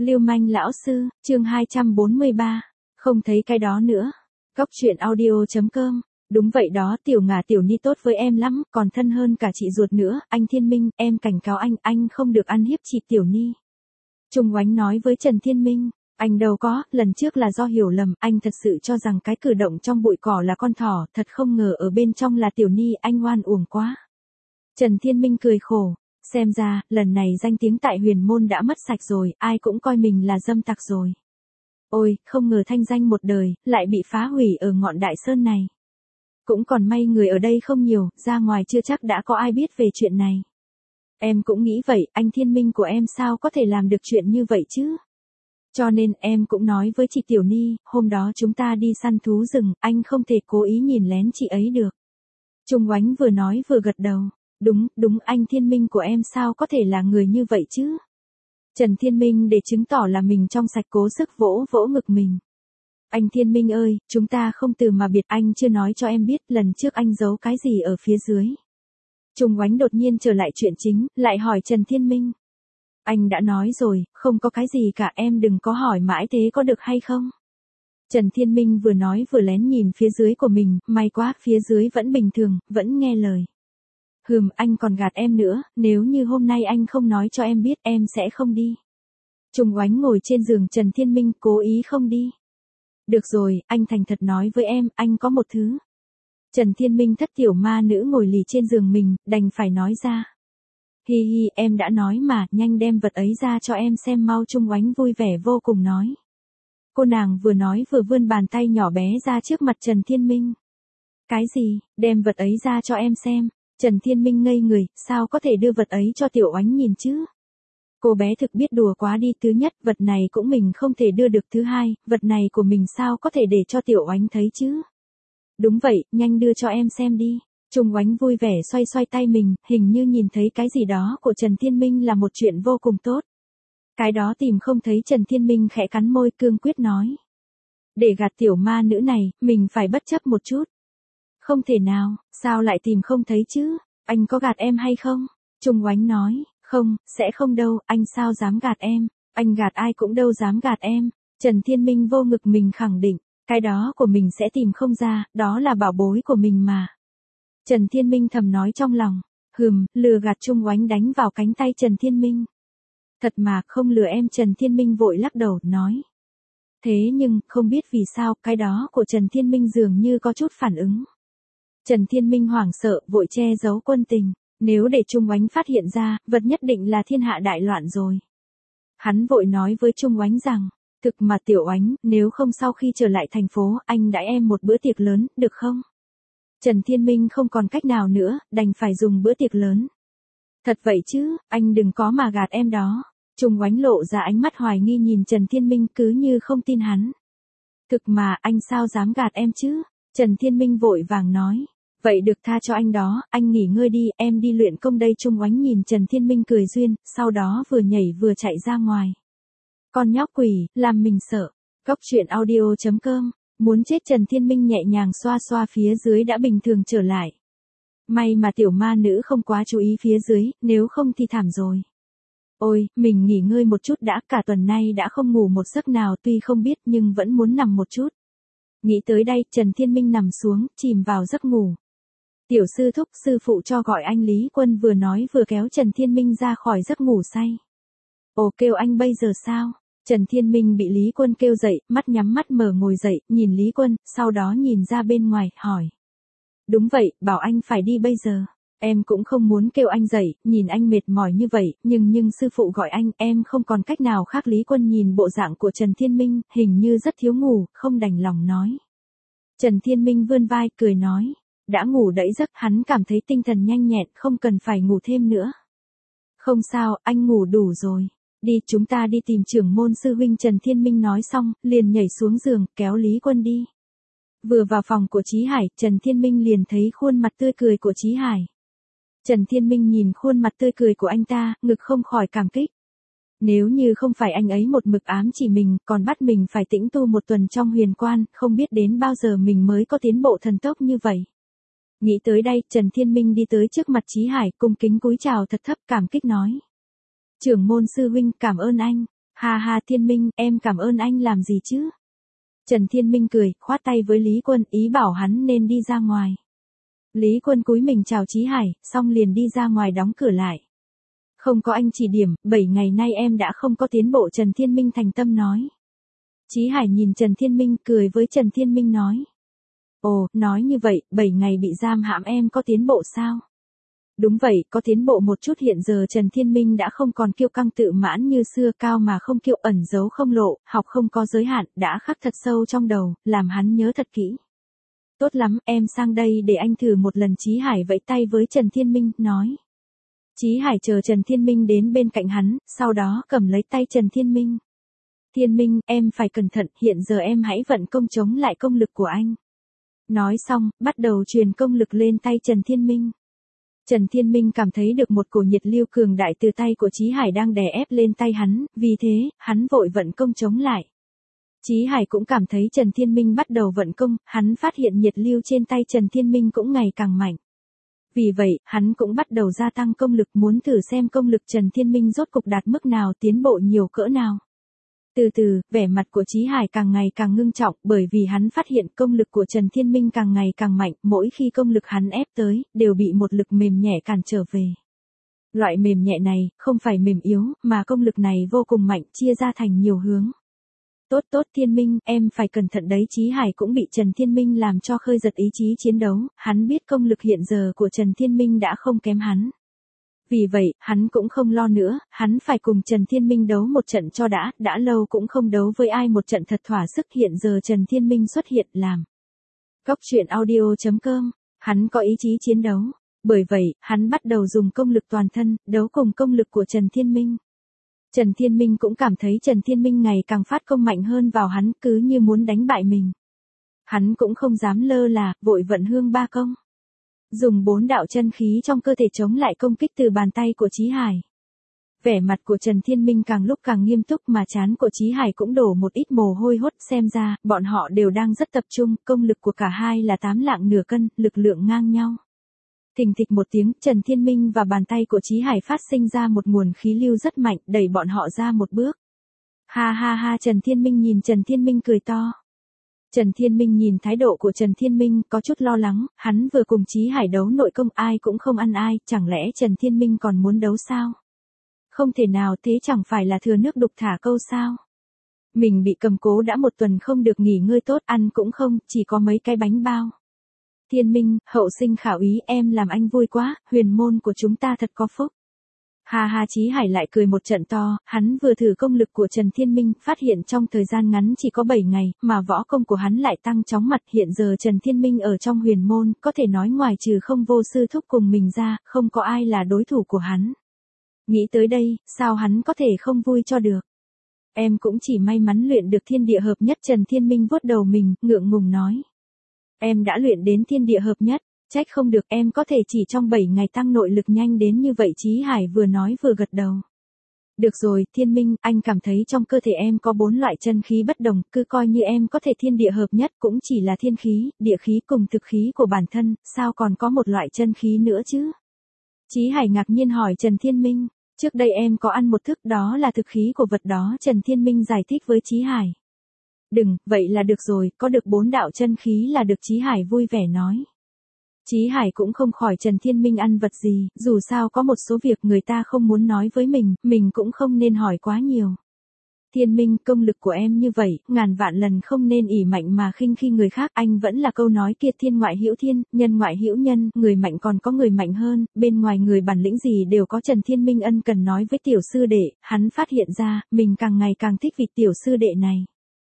Lưu manh lão sư, chương 243. Không thấy cái đó nữa. Góc truyện audio.com. Đúng vậy đó, Tiểu Ngà Tiểu Ni tốt với em lắm, còn thân hơn cả chị ruột nữa, anh Thiên Minh, em cảnh cáo anh không được ăn hiếp chị Tiểu Ni. Trung Oánh nói với Trần Thiên Minh, anh đâu có, lần trước là do hiểu lầm, anh thật sự cho rằng cái cử động trong bụi cỏ là con thỏ, thật không ngờ ở bên trong là Tiểu Ni, anh oan uổng quá. Trần Thiên Minh cười khổ. Xem ra, lần này danh tiếng tại huyền môn đã mất sạch rồi, ai cũng coi mình là dâm tặc rồi. Ôi, không ngờ thanh danh một đời, lại bị phá hủy ở ngọn đại sơn này. Cũng còn may người ở đây không nhiều, ra ngoài chưa chắc đã có ai biết về chuyện này. Em cũng nghĩ vậy, anh Thiên Minh của em sao có thể làm được chuyện như vậy chứ? Cho nên em cũng nói với chị Tiểu Ni, hôm đó chúng ta đi săn thú rừng, anh không thể cố ý nhìn lén chị ấy được. Trung Oánh vừa nói vừa gật đầu. Đúng, anh Thiên Minh của em sao có thể là người như vậy chứ? Trần Thiên Minh để chứng tỏ là mình trong sạch cố sức vỗ vỗ ngực mình. Anh Thiên Minh ơi, chúng ta không từ mà biệt, anh chưa nói cho em biết lần trước anh giấu cái gì ở phía dưới. Trung Oánh đột nhiên trở lại chuyện chính, lại hỏi Trần Thiên Minh. Anh đã nói rồi, không có cái gì cả, em đừng có hỏi mãi thế có được hay không? Trần Thiên Minh vừa nói vừa lén nhìn phía dưới của mình, may quá, phía dưới vẫn bình thường, vẫn nghe lời. Anh còn gạt em nữa, nếu như hôm nay anh không nói cho em biết em sẽ không đi. Trung Oánh ngồi trên giường Trần Thiên Minh cố ý không đi. Được rồi, anh thành thật nói với em, anh có một thứ. Trần Thiên Minh thất tiểu ma nữ ngồi lì trên giường mình, đành phải nói ra. Hi, em đã nói mà, nhanh đem vật ấy ra cho em xem mau. Trung Oánh vui vẻ vô cùng nói. Cô nàng vừa nói vừa vươn bàn tay nhỏ bé ra trước mặt Trần Thiên Minh. Cái gì, đem vật ấy ra cho em xem. Trần Thiên Minh ngây người, sao có thể đưa vật ấy cho Tiểu Oánh nhìn chứ? Cô bé thực biết đùa quá đi, thứ nhất, vật này cũng mình không thể đưa được, thứ hai, vật này của mình sao có thể để cho Tiểu Oánh thấy chứ? Đúng vậy, nhanh đưa cho em xem đi. Trung Oánh vui vẻ xoay xoay tay mình, hình như nhìn thấy cái gì đó của Trần Thiên Minh là một chuyện vô cùng tốt. Cái đó tìm không thấy. Trần Thiên Minh khẽ cắn môi cương quyết nói. Để gạt tiểu ma nữ này, mình phải bất chấp một chút. Không thể nào, sao lại tìm không thấy chứ? Anh có gạt em hay không? Trung Oánh nói, không, sẽ không đâu, anh sao dám gạt em? Anh gạt ai cũng đâu dám gạt em. Trần Thiên Minh vô ngực mình khẳng định, cái đó của mình sẽ tìm không ra, đó là bảo bối của mình mà. Trần Thiên Minh thầm nói trong lòng, lừa gạt. Trung Oánh đánh vào cánh tay Trần Thiên Minh. Thật mà, không lừa em. Trần Thiên Minh vội lắc đầu, nói. Thế nhưng, không biết vì sao, cái đó của Trần Thiên Minh dường như có chút phản ứng. Trần Thiên Minh hoảng sợ, vội che giấu quân tình. Nếu để Trung Oánh phát hiện ra, vật nhất định là thiên hạ đại loạn rồi. Hắn vội nói với Trung Oánh rằng, thực mà Tiểu Oánh, nếu không sau khi trở lại thành phố, anh đãi em một bữa tiệc lớn, được không? Trần Thiên Minh không còn cách nào nữa, đành phải dùng bữa tiệc lớn. Thật vậy chứ, anh đừng có mà gạt em đó. Trung Oánh lộ ra ánh mắt hoài nghi nhìn Trần Thiên Minh cứ như không tin hắn. Thực mà, anh sao dám gạt em chứ? Trần Thiên Minh vội vàng nói. Vậy được, tha cho anh đó, anh nghỉ ngơi đi, em đi luyện công đây. Trung Oánh nhìn Trần Thiên Minh cười duyên, sau đó vừa nhảy vừa chạy ra ngoài. Con nhóc quỷ, làm mình sợ. Góc truyện audio.com. Muốn chết. Trần Thiên Minh nhẹ nhàng xoa xoa phía dưới đã bình thường trở lại. May mà tiểu ma nữ không quá chú ý phía dưới, nếu không thì thảm rồi. Ôi, mình nghỉ ngơi một chút đã, cả tuần nay đã không ngủ một giấc nào, tuy không biết nhưng vẫn muốn nằm một chút. Nghĩ tới đây, Trần Thiên Minh nằm xuống, chìm vào giấc ngủ. Tiểu sư thúc, sư phụ cho gọi anh. Lý Quân vừa nói vừa kéo Trần Thiên Minh ra khỏi giấc ngủ say. Ồ, kêu anh bây giờ sao? Trần Thiên Minh bị Lý Quân kêu dậy, mắt nhắm mắt mở ngồi dậy, nhìn Lý Quân, sau đó nhìn ra bên ngoài, hỏi. Đúng vậy, bảo anh phải đi bây giờ. Em cũng không muốn kêu anh dậy, nhìn anh mệt mỏi như vậy, nhưng sư phụ gọi anh, em không còn cách nào khác. Lý Quân nhìn bộ dạng của Trần Thiên Minh, hình như rất thiếu ngủ, không đành lòng nói. Trần Thiên Minh vươn vai, cười nói. Đã ngủ đẫy giấc, hắn cảm thấy tinh thần nhanh nhẹn, không cần phải ngủ thêm nữa. Không sao, anh ngủ đủ rồi. Đi, chúng ta đi tìm trưởng môn sư huynh. Trần Thiên Minh nói xong, liền nhảy xuống giường, kéo Lý Quân đi. Vừa vào phòng của Chí Hải, Trần Thiên Minh liền thấy khuôn mặt tươi cười của Chí Hải. Trần Thiên Minh nhìn khuôn mặt tươi cười của anh ta, ngực không khỏi cảm kích. Nếu như không phải anh ấy một mực ám chỉ mình, còn bắt mình phải tĩnh tu một tuần trong huyền quan, không biết đến bao giờ mình mới có tiến bộ thần tốc như vậy. Nghĩ tới đây, Trần Thiên Minh đi tới trước mặt Chí Hải, cung kính cúi chào thật thấp, cảm kích nói. Trưởng môn sư huynh, cảm ơn anh. Ha ha Thiên Minh, em cảm ơn anh làm gì chứ? Trần Thiên Minh cười, khoát tay với Lý Quân, ý bảo hắn nên đi ra ngoài. Lý Quân cúi mình chào Chí Hải, xong liền đi ra ngoài đóng cửa lại. Không có anh chỉ điểm, 7 ngày nay em đã không có tiến bộ, Trần Thiên Minh thành tâm nói. Chí Hải nhìn Trần Thiên Minh, cười với Trần Thiên Minh nói. Ồ, nói như vậy, 7 ngày bị giam hãm em có tiến bộ sao? Đúng vậy, có tiến bộ một chút, hiện giờ Trần Thiên Minh đã không còn kiêu căng tự mãn như xưa, cao mà không kiêu, ẩn giấu không lộ, học không có giới hạn, đã khắc thật sâu trong đầu, làm hắn nhớ thật kỹ. Tốt lắm, em sang đây để anh thử một lần, Chí Hải vẫy tay với Trần Thiên Minh, nói. Chí Hải chờ Trần Thiên Minh đến bên cạnh hắn, sau đó cầm lấy tay Trần Thiên Minh. Thiên Minh, em phải cẩn thận, hiện giờ em hãy vận công chống lại công lực của anh. Nói xong, bắt đầu truyền công lực lên tay Trần Thiên Minh. Trần Thiên Minh cảm thấy được một cổ nhiệt lưu cường đại từ tay của Chí Hải đang đè ép lên tay hắn, vì thế, hắn vội vận công chống lại. Chí Hải cũng cảm thấy Trần Thiên Minh bắt đầu vận công, hắn phát hiện nhiệt lưu trên tay Trần Thiên Minh cũng ngày càng mạnh. Vì vậy, hắn cũng bắt đầu gia tăng công lực, muốn thử xem công lực Trần Thiên Minh rốt cục đạt mức nào, tiến bộ nhiều cỡ nào. Từ từ, vẻ mặt của Chí Hải càng ngày càng ngưng trọng, bởi vì hắn phát hiện công lực của Trần Thiên Minh càng ngày càng mạnh, mỗi khi công lực hắn ép tới, đều bị một lực mềm nhẹ cản trở về. Loại mềm nhẹ này, không phải mềm yếu, mà công lực này vô cùng mạnh, chia ra thành nhiều hướng. Tốt tốt Thiên Minh, em phải cẩn thận đấy. Chí Hải cũng bị Trần Thiên Minh làm cho khơi giật ý chí chiến đấu, hắn biết công lực hiện giờ của Trần Thiên Minh đã không kém hắn. Vì vậy, hắn cũng không lo nữa, hắn phải cùng Trần Thiên Minh đấu một trận cho đã lâu cũng không đấu với ai một trận thật thỏa sức, hiện giờ Trần Thiên Minh xuất hiện làm. Góc truyện audio.com, hắn có ý chí chiến đấu, bởi vậy, hắn bắt đầu dùng công lực toàn thân, đấu cùng công lực của Trần Thiên Minh. Trần Thiên Minh cũng cảm thấy Trần Thiên Minh ngày càng phát công mạnh hơn vào hắn, cứ như muốn đánh bại mình. Hắn cũng không dám lơ là, vội vận hương ba công. Dùng 4 đạo chân khí trong cơ thể chống lại công kích từ bàn tay của Chí Hải. Vẻ mặt của Trần Thiên Minh càng lúc càng nghiêm túc, mà trán của Chí Hải cũng đổ một ít mồ hôi hốt, xem ra, bọn họ đều đang rất tập trung, công lực của cả hai là 8 lạng nửa cân, lực lượng ngang nhau. Thình thịch một tiếng, Trần Thiên Minh và bàn tay của Chí Hải phát sinh ra một nguồn khí lưu rất mạnh, đẩy bọn họ ra một bước. Ha ha ha, Trần Thiên Minh nhìn Trần Thiên Minh cười to. Trần Thiên Minh nhìn thái độ của Trần Thiên Minh có chút lo lắng, hắn vừa cùng Chí Hải đấu nội công, ai cũng không ăn ai, chẳng lẽ Trần Thiên Minh còn muốn đấu sao? Không thể nào, thế chẳng phải là thừa nước đục thả câu sao? Mình bị cầm cố đã 1 tuần không được nghỉ ngơi tốt, ăn cũng không, chỉ có mấy cái bánh bao. Thiên Minh, hậu sinh khảo ý, em làm anh vui quá, huyền môn của chúng ta thật có phúc. Ha ha, Chí Hải lại cười một trận to, hắn vừa thử công lực của Trần Thiên Minh, phát hiện trong thời gian ngắn chỉ có 7 ngày, mà võ công của hắn lại tăng chóng mặt, hiện giờ Trần Thiên Minh ở trong huyền môn, có thể nói ngoài trừ không vô sư thúc cùng mình ra, không có ai là đối thủ của hắn. Nghĩ tới đây, sao hắn có thể không vui cho được. Em cũng chỉ may mắn luyện được thiên địa hợp nhất, Trần Thiên Minh vuốt đầu mình, ngượng ngùng nói. Em đã luyện đến thiên địa hợp nhất. Trách không được em có thể chỉ trong 7 ngày tăng nội lực nhanh đến như vậy, Chí Hải vừa nói vừa gật đầu. Được rồi, Thiên Minh, anh cảm thấy trong cơ thể em có 4 loại chân khí bất đồng, cứ coi như em có thể thiên địa hợp nhất cũng chỉ là thiên khí, địa khí cùng thực khí của bản thân, sao còn có một loại chân khí nữa chứ? Chí Hải ngạc nhiên hỏi Trần Thiên Minh, trước đây em có ăn một thức, đó là thực khí của vật đó, Trần Thiên Minh giải thích với Chí Hải. Đừng, vậy là được rồi, có được 4 đạo chân khí là được, Chí Hải vui vẻ nói. Chí Hải cũng không khỏi Trần Thiên Minh ăn vật gì, dù sao có một số việc người ta không muốn nói với mình cũng không nên hỏi quá nhiều. Thiên Minh, công lực của em như vậy, ngàn vạn lần không nên ỷ mạnh mà khinh khi người khác, anh vẫn là câu nói kia, thiên ngoại hữu thiên, nhân ngoại hữu nhân, người mạnh còn có người mạnh hơn, bên ngoài người bản lĩnh gì đều có. Trần Thiên Minh ân cần nói với tiểu sư đệ, hắn phát hiện ra, mình càng ngày càng thích vị tiểu sư đệ này.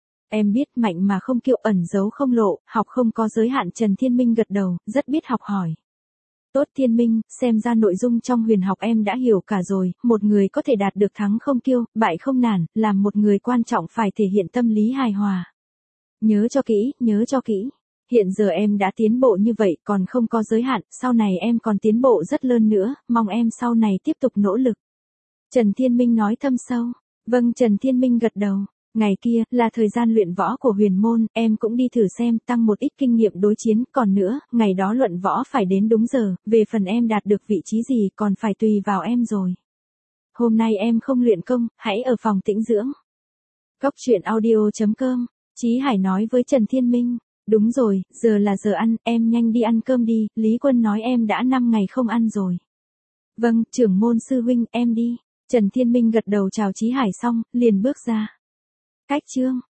Em biết mạnh mà không kiêu, ẩn giấu không lộ, học không có giới hạn, Trần Thiên Minh gật đầu, rất biết học hỏi. Tốt Thiên Minh, xem ra nội dung trong huyền học em đã hiểu cả rồi, một người có thể đạt được thắng không kiêu, bại không nản, làm một người quan trọng phải thể hiện tâm lý hài hòa. Nhớ cho kỹ, nhớ cho kỹ. Hiện giờ em đã tiến bộ như vậy, còn không có giới hạn, sau này em còn tiến bộ rất lớn nữa, mong em sau này tiếp tục nỗ lực. Trần Thiên Minh nói thâm sâu. Vâng, Trần Thiên Minh gật đầu. Ngày kia, là thời gian luyện võ của huyền môn, em cũng đi thử xem, tăng một ít kinh nghiệm đối chiến, còn nữa, ngày đó luận võ phải đến đúng giờ, về phần em đạt được vị trí gì còn phải tùy vào em rồi. hôm nay em không luyện công, hãy ở phòng tĩnh dưỡng. Cóc truyện audio.com, Chí Hải nói với Trần Thiên Minh, đúng rồi, giờ là giờ ăn, em nhanh đi ăn cơm đi, Lý Quân nói em đã 5 ngày không ăn rồi. Vâng, trưởng môn sư huynh, em đi. Trần Thiên Minh gật đầu chào Chí Hải xong, liền bước ra. Cách chương